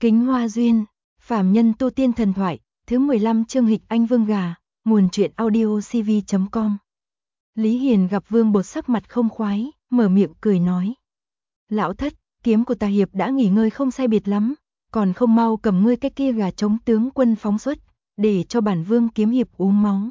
Kính Hoa Duyên, Phàm Nhân Tu Tiên Thần Thoại, thứ 15 chương Hịch Anh Vương Gà, nguồn truyện audio cv.com. Lý Hiền gặp Vương Bột sắc mặt không khoái, mở miệng cười nói. Lão thất, kiếm của Tà Hiệp đã nghỉ ngơi không sai biệt lắm, còn không mau cầm ngươi cái kia gà trống tướng quân phóng xuất, để cho bản Vương kiếm hiệp uống máu.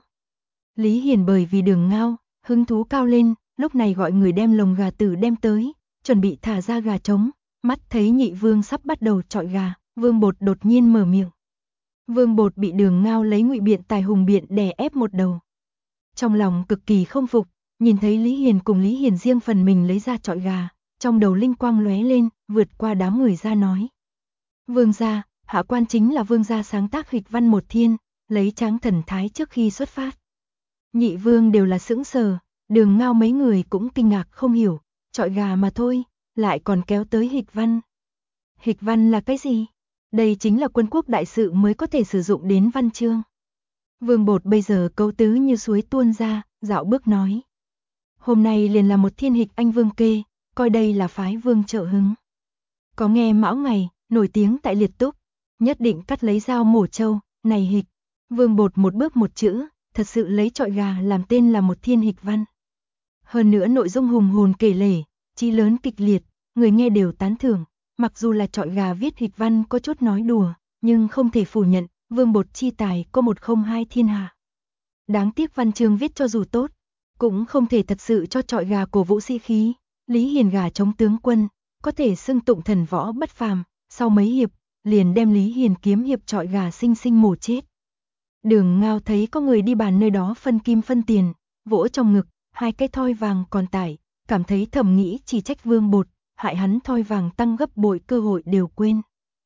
Lý Hiền bởi vì Đường Ngao, hứng thú cao lên, lúc này gọi người đem lồng gà tử đem tới, chuẩn bị thả ra gà trống, mắt thấy nhị vương sắp bắt đầu chọi gà, Vương Bột đột nhiên mở miệng. Vương Bột bị Đường Ngao lấy ngụy biện tài hùng biện đè ép một đầu. Trong lòng cực kỳ không phục, nhìn thấy Lý Hiền cùng Lý Hiền riêng phần mình lấy ra chọi gà, trong đầu linh quang lóe lên, vượt qua đám người ra nói. Vương gia, hạ quan chính là vương gia sáng tác Hịch văn một thiên, lấy tráng thần thái trước khi xuất phát. Nhị vương đều là sững sờ, Đường Ngao mấy người cũng kinh ngạc không hiểu, chọi gà mà thôi, lại còn kéo tới Hịch văn. Hịch văn là cái gì? Đây chính là quân quốc đại sự mới có thể sử dụng đến văn chương. Vương Bột bây giờ câu tứ như suối tuôn ra, dạo bước nói. Hôm nay liền là một thiên Hịch Anh Vương kê, coi đây là phái vương trợ hứng. Có nghe Mão Ngày, nổi tiếng tại Liệt Túc, nhất định cắt lấy dao mổ trâu, này Hịch. Vương Bột một bước một chữ, thật sự lấy chọi gà làm tên là một thiên Hịch văn. Hơn nữa nội dung hùng hồn kể lể, chí lớn kịch liệt, người nghe đều tán thưởng. Mặc dù là chọi gà viết Hịch văn có chút nói đùa, nhưng không thể phủ nhận, Vương Bột chi tài có 102 thiên hạ. Đáng tiếc văn chương viết cho dù tốt, cũng không thể thật sự cho chọi gà cổ vũ sĩ khí. Lý Hiền gà chống tướng quân, có thể xưng tụng thần võ bất phàm, sau mấy hiệp, liền đem Lý Hiền kiếm hiệp chọi gà sinh sinh mổ chết. Đường Ngao thấy có người đi bàn nơi đó phân kim phân tiền, vỗ trong ngực, hai cái thoi vàng còn tải, cảm thấy thầm nghĩ chỉ trách Vương Bột, hại hắn thoi vàng tăng gấp bội cơ hội đều quên.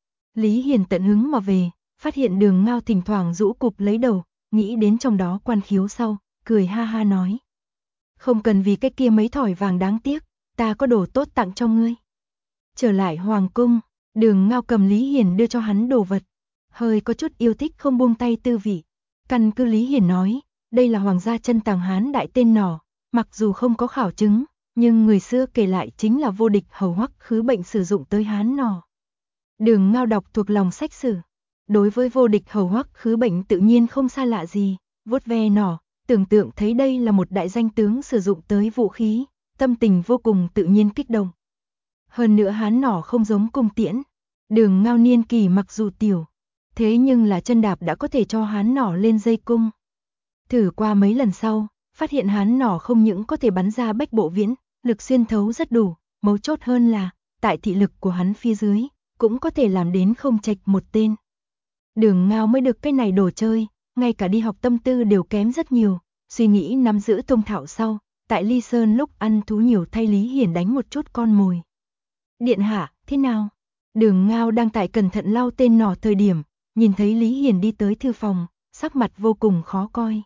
Lý Hiền tận hứng mà về, phát hiện Đường Ngao thỉnh thoảng rũ cụp lấy đầu, nghĩ đến trong đó quan khiếu sau, cười ha ha nói. Không cần vì cái kia mấy thỏi vàng đáng tiếc, ta có đồ tốt tặng cho ngươi. Trở lại Hoàng Cung, Đường Ngao cầm Lý Hiền đưa cho hắn đồ vật, hơi có chút yêu thích không buông tay tư vị. Căn cứ Lý Hiền nói, đây là Hoàng gia chân tàng Hán đại tên nỏ, mặc dù không có khảo chứng, nhưng người xưa kể lại chính là vô địch hầu hoắc khứ bệnh sử dụng tới Hán nỏ. Đường Ngao đọc thuộc lòng sách sử, đối với vô địch hầu hoắc khứ bệnh tự nhiên không xa lạ gì, vuốt ve nỏ, tưởng tượng thấy đây là một đại danh tướng sử dụng tới vũ khí, tâm tình vô cùng tự nhiên kích động. Hơn nữa Hán nỏ không giống cung tiễn, Đường Ngao niên kỳ mặc dù tiểu, thế nhưng là chân đạp đã có thể cho Hán nỏ lên dây cung. Thử qua mấy lần sau, phát hiện Hán nỏ không những có thể bắn ra bách bộ viễn, lực xuyên thấu rất đủ, mấu chốt hơn là, tại thị lực của hắn phía dưới, cũng có thể làm đến không chệch một tên. Đường Ngao mới được cái này đồ chơi, ngay cả đi học tâm tư đều kém rất nhiều, suy nghĩ nắm giữ thông thạo sau, tại Ly Sơn lúc ăn thú nhiều thay Lý Hiền đánh một chút con mồi. Điện hạ, thế nào? Đường Ngao đang tại cẩn thận lau tên nỏ thời điểm, nhìn thấy Lý Hiền đi tới thư phòng, sắc mặt vô cùng khó coi.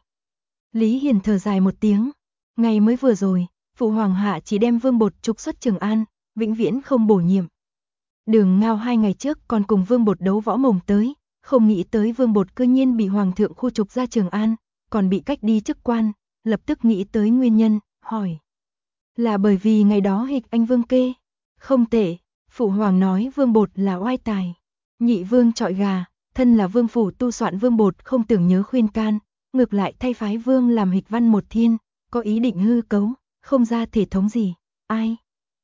Lý Hiền thở dài một tiếng, ngày mới vừa rồi, phụ hoàng hạ chỉ đem Vương Bột trục xuất Trường An, vĩnh viễn không bổ nhiệm. Đường Ngao 2 ngày trước còn cùng Vương Bột đấu võ mồm tới, không nghĩ tới Vương Bột cư nhiên bị hoàng thượng khu trục ra Trường An, còn bị cách đi chức quan, lập tức nghĩ tới nguyên nhân, hỏi. Là bởi vì ngày đó Hịch Anh Vương kê? Không tệ, phụ hoàng nói Vương Bột là oai tài. Nhị vương chọi gà, thân là vương phủ tu soạn Vương Bột không tưởng nhớ khuyên can, ngược lại thay phái vương làm Hịch văn một thiên, có ý định hư cấu, không ra thể thống gì, ai?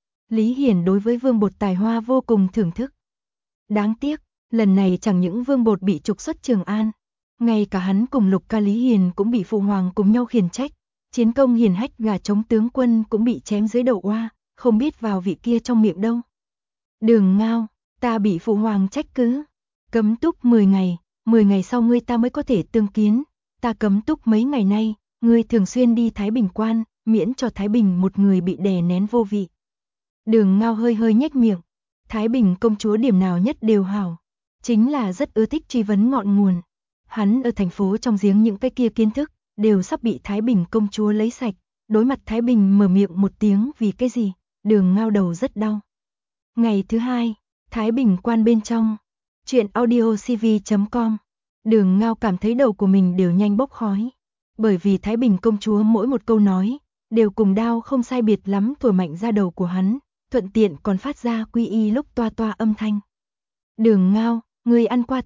Lý Hiền đối với Vương Bột tài hoa vô cùng thưởng thức. Đáng tiếc, lần này chẳng những Vương Bột bị trục xuất Trường An, ngay cả hắn cùng Lục ca Lý Hiền cũng bị phụ hoàng cùng nhau khiển trách, chiến công hiển hách gà chống tướng quân cũng bị chém dưới đầu oa, không biết vào vị kia trong miệng đâu. Đường Ngao, ta bị phụ hoàng trách cứ, cấm túc 10 ngày sau ngươi ta mới có thể tương kiến, ta cấm túc mấy ngày nay, ngươi thường xuyên đi Thái Bình quan, miễn cho Thái Bình một người bị đè nén vô vị. Đường Ngao hơi hơi nhếch miệng, Thái Bình công chúa điểm nào nhất đều hảo, chính là rất ưa thích truy vấn ngọn nguồn. Hắn ở thành phố trong giếng những cái kia kiến thức, đều sắp bị Thái Bình công chúa lấy sạch, đối mặt Thái Bình mở miệng một tiếng vì cái gì, Đường Ngao đầu rất đau. Ngày thứ 2, Thái Bình quan bên trong, truyện audio cv.com, Đường Ngao cảm thấy đầu của mình đều nhanh bốc khói, bởi vì Thái Bình công chúa mỗi một câu nói, đều cùng đao không sai biệt lắm thổi mạnh ra đầu của hắn, thuận tiện còn phát ra quy y lúc toa toa âm thanh. Đường Ngao, Ngươi ăn qua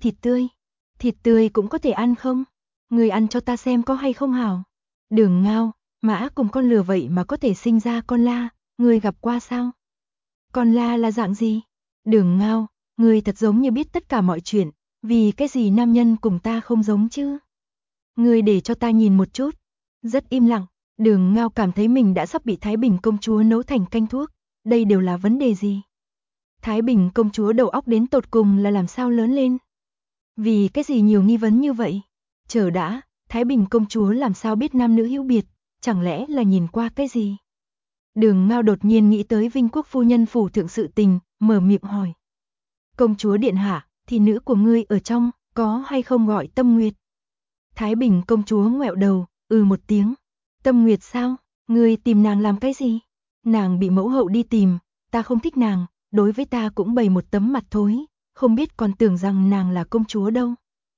thịt tươi cũng có thể ăn không? Ngươi ăn cho ta xem có hay không hảo? Đường Ngao, mã cùng con lừa vậy mà có thể sinh ra con la, ngươi gặp qua sao? Con la là dạng gì? Đường Ngao, ngươi thật giống như biết tất cả mọi chuyện, vì cái gì nam nhân cùng ta không giống chứ? Ngươi để cho ta nhìn một chút. Rất im lặng, Đường Ngao cảm thấy mình đã sắp bị Thái Bình công chúa nấu thành canh thuốc, đây đều là vấn đề gì? Thái Bình công chúa đầu óc đến tột cùng là làm sao lớn lên? Vì cái gì nhiều nghi vấn như vậy? Chờ đã, Thái Bình công chúa làm sao biết nam nữ hữu biệt, chẳng lẽ là nhìn qua cái gì? Đường Ngao đột nhiên nghĩ tới Vinh Quốc phu nhân phủ thượng sự tình, mở miệng hỏi. Công chúa điện hạ, thì nữ của ngươi ở trong, có hay không gọi Tâm Nguyệt? Thái Bình công chúa ngoẹo đầu, một tiếng. Tâm Nguyệt sao? Ngươi tìm nàng làm cái gì? Nàng bị mẫu hậu đi tìm, ta không thích nàng, đối với ta cũng bày một tấm mặt thối, không biết còn tưởng rằng nàng là công chúa đâu.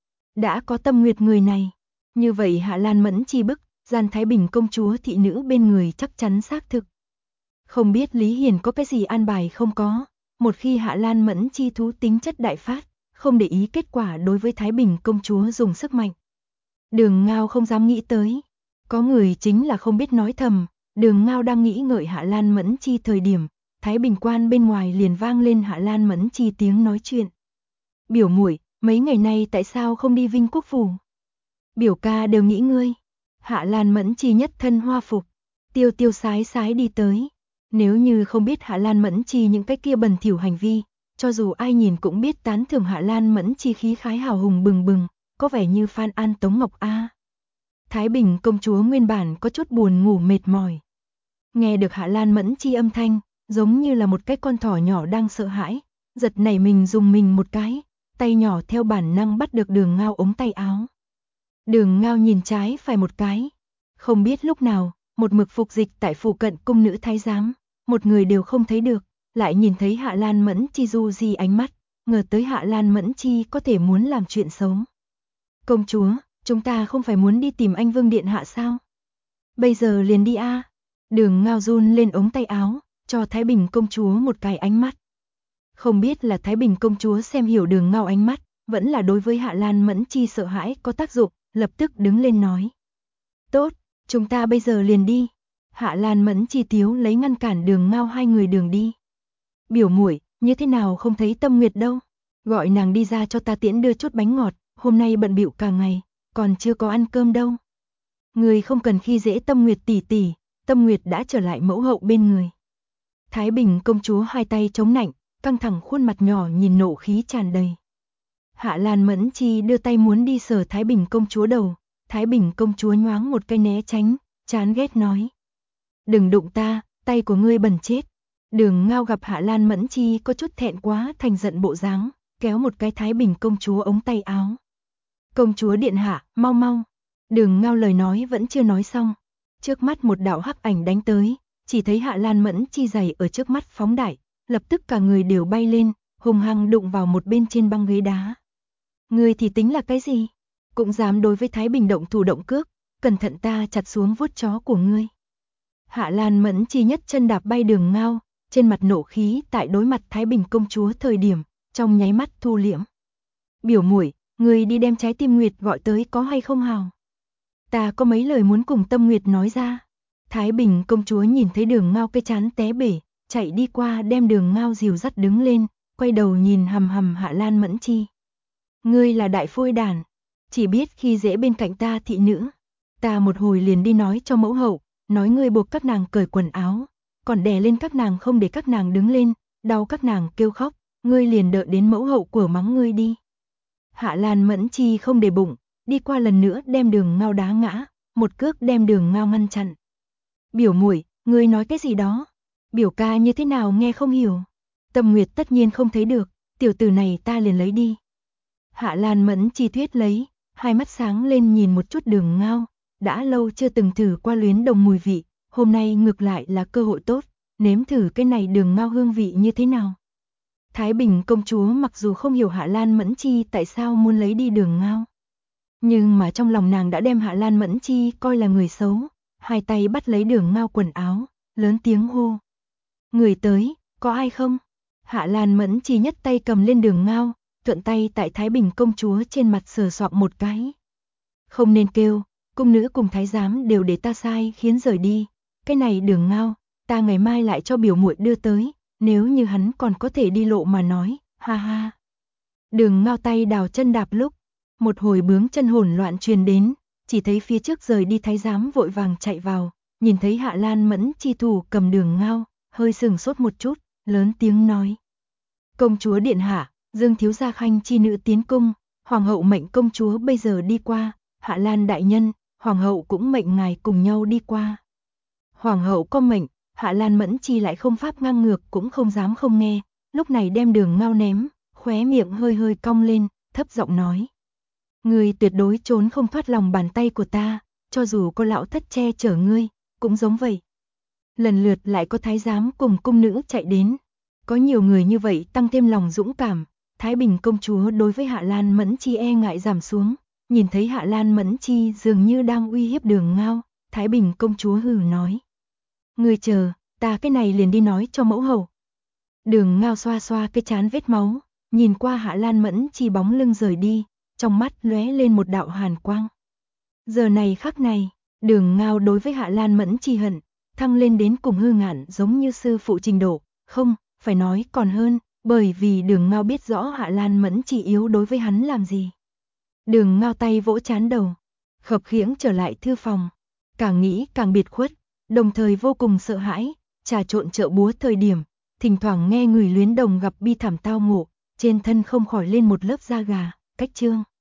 Đã có Tâm Nguyệt người này, như vậy Hạ Lan Mẫn chi bức, gian Thái Bình công chúa thị nữ bên người chắc chắn xác thực. Không biết Lý Hiền có cái gì an bài không có, một khi Hạ Lan Mẫn chi thú tính chất đại phát, không để ý kết quả đối với Thái Bình công chúa dùng sức mạnh. Đường Ngao không dám nghĩ tới, có người chính là không biết nói thầm, Đường Ngao đang nghĩ ngợi Hạ Lan Mẫn chi thời điểm, Thái Bình quan bên ngoài liền vang lên Hạ Lan Mẫn chi tiếng nói chuyện. Biểu muội, mấy ngày nay tại sao không đi Vinh Quốc phủ? Biểu ca đều nghĩ ngươi. Hạ Lan Mẫn chi nhất thân hoa phục, tiêu tiêu sái sái đi tới. Nếu như không biết Hạ Lan Mẫn chi những cái kia bẩn thỉu hành vi, cho dù ai nhìn cũng biết tán thưởng Hạ Lan Mẫn chi khí khái hào hùng bừng bừng, có vẻ như Phan An Tống Ngọc A. Thái Bình công chúa nguyên bản có chút buồn ngủ mệt mỏi. Nghe được Hạ Lan Mẫn chi âm thanh, giống như là một cái con thỏ nhỏ đang sợ hãi, giật nảy mình dùng mình một cái, tay nhỏ theo bản năng bắt được Đường Ngao ống tay áo. Đường Ngao nhìn trái phải một cái, không biết lúc nào, một mực phục dịch tại phủ cận cung nữ thái giám, một người đều không thấy được, lại nhìn thấy Hạ Lan Mẫn chi du di ánh mắt, ngờ tới Hạ Lan Mẫn chi có thể muốn làm chuyện xấu. Công chúa, chúng ta không phải muốn đi tìm anh Vương điện hạ sao? Bây giờ liền đi a. Đường Ngao run lên ống tay áo, cho Thái Bình công chúa một cái ánh mắt. Không biết là Thái Bình công chúa xem hiểu Đường Ngao ánh mắt, vẫn là đối với Hạ Lan Mẫn chi sợ hãi có tác dụng, lập tức đứng lên nói. Tốt, chúng ta bây giờ liền đi. Hạ Lan Mẫn chi tiếu lấy ngăn cản Đường Ngao hai người đường đi. Biểu muội, như thế nào không thấy Tâm Nguyệt đâu? Gọi nàng đi ra cho ta tiễn đưa chút bánh ngọt, hôm nay bận bịu cả ngày, còn chưa có ăn cơm đâu. Người không cần khi dễ Tâm Nguyệt tỷ tỷ, Tâm Nguyệt đã trở lại mẫu hậu bên người. Thái Bình công chúa hai tay chống nạnh, căng thẳng khuôn mặt nhỏ nhìn nộ khí tràn đầy. Hạ Lan Mẫn chi đưa tay muốn đi sờ Thái Bình công chúa đầu, Thái Bình công chúa nhoáng một cái né tránh, chán ghét nói. Đừng đụng ta, tay của ngươi bẩn chết. Đường Ngao gặp Hạ Lan Mẫn chi có chút thẹn quá thành giận bộ dáng, kéo một cái Thái Bình công chúa ống tay áo. Công chúa điện hạ, mau mau. Đường Ngao lời nói vẫn chưa nói xong. Trước mắt một đạo hắc ảnh đánh tới, chỉ thấy Hạ Lan Mẫn chi giày ở trước mắt phóng đại, lập tức cả người đều bay lên, hùng hăng đụng vào một bên trên băng ghế đá. Ngươi thì tính là cái gì? Cũng dám đối với Thái Bình động thủ động cước, cẩn thận ta chặt xuống vuốt chó của ngươi. Hạ Lan Mẫn chi nhất chân đạp bay Đường Ngao, trên mặt nộ khí tại đối mặt Thái Bình công chúa thời điểm, trong nháy mắt thu liễm. Biểu muội, ngươi đi đem Trái Tim Nguyệt gọi tới có hay không hào? Ta có mấy lời muốn cùng Tâm Nguyệt nói ra. Thái Bình công chúa nhìn thấy Đường Ngao cái chán té bể, chạy đi qua đem Đường Ngao dìu dắt đứng lên, quay đầu nhìn hầm hầm Hạ Lan Mẫn chi. Ngươi là đại phôi đàn, chỉ biết khi dễ bên cạnh ta thị nữ. Ta một hồi liền đi nói cho mẫu hậu, nói ngươi buộc các nàng cởi quần áo, còn đè lên các nàng không để các nàng đứng lên, đau các nàng kêu khóc, ngươi liền đợi đến mẫu hậu của mắng ngươi đi. Hạ Lan Mẫn chi không để bụng, đi qua lần nữa đem Đường Ngao đá ngã, một cước đem Đường Ngao ngăn chặn. Biểu muội, ngươi nói cái gì đó? Biểu ca như thế nào nghe không hiểu? Tâm Nguyệt tất nhiên không thấy được, tiểu tử này ta liền lấy đi. Hạ Lan Mẫn chi thuyết lấy, hai mắt sáng lên nhìn một chút Đường Ngao, đã lâu chưa từng thử qua luyến đồng mùi vị, hôm nay ngược lại là cơ hội tốt, nếm thử cái này Đường Ngao hương vị như thế nào. Thái Bình công chúa mặc dù không hiểu Hạ Lan Mẫn chi tại sao muốn lấy đi Đường Ngao, nhưng mà trong lòng nàng đã đem Hạ Lan Mẫn chi coi là người xấu, hai tay bắt lấy Đường Ngao quần áo, lớn tiếng hô. Người tới, có ai không? Hạ Lan Mẫn chi nhất tay cầm lên Đường Ngao, thuận tay tại Thái Bình công chúa trên mặt sờ soạng một cái. Không nên kêu, cung nữ cùng thái giám đều để ta sai khiến rời đi, cái này Đường Ngao, ta ngày mai lại cho biểu muội đưa tới, nếu như hắn còn có thể đi lộ mà nói, ha ha. Đường Ngao tay đào chân đạp lúc, một hồi bướng chân hỗn loạn truyền đến, chỉ thấy phía trước rời đi thái giám vội vàng chạy vào, nhìn thấy Hạ Lan Mẫn chi thủ cầm Đường Ngao, hơi sừng sốt một chút, lớn tiếng nói: "Công chúa điện hạ, Dương thiếu gia khanh chi nữ tiến cung, hoàng hậu mệnh công chúa bây giờ đi qua, Hạ Lan đại nhân, hoàng hậu cũng mệnh ngài cùng nhau đi qua." Hoàng hậu có mệnh, Hạ Lan Mẫn chi lại không pháp ngang ngược cũng không dám không nghe, lúc này đem Đường Ngao ném, khóe miệng hơi hơi cong lên, thấp giọng nói: "Ngươi tuyệt đối trốn không thoát lòng bàn tay của ta, cho dù có lão thất che chở ngươi, cũng giống vậy." Lần lượt lại có thái giám cùng cung nữ chạy đến, có nhiều người như vậy tăng thêm lòng dũng cảm, Thái Bình công chúa đối với Hạ Lan Mẫn chi e ngại giảm xuống, nhìn thấy Hạ Lan Mẫn chi dường như đang uy hiếp Đường Ngao, Thái Bình công chúa hừ nói: "Ngươi chờ, ta cái này liền đi nói cho mẫu hậu." Đường Ngao xoa xoa cái trán vết máu, nhìn qua Hạ Lan Mẫn chi bóng lưng rời đi, trong mắt lóe lên một đạo hàn quang. Giờ này khắc này, Đường Ngao đối với Hạ Lan Mẫn chi hận thăng lên đến cùng hư ngạn giống như sư phụ trình độ, không, phải nói còn hơn, bởi vì Đường Ngao biết rõ Hạ Lan Mẫn chi yếu đối với hắn làm gì. Đường Ngao tay vỗ trán đầu, khập khiễng trở lại thư phòng, càng nghĩ càng biệt khuất, đồng thời vô cùng sợ hãi, trà trộn chợ búa thời điểm, thỉnh thoảng nghe người luyến đồng gặp bi thảm tao ngộ, trên thân không khỏi lên một lớp da gà, cách chương.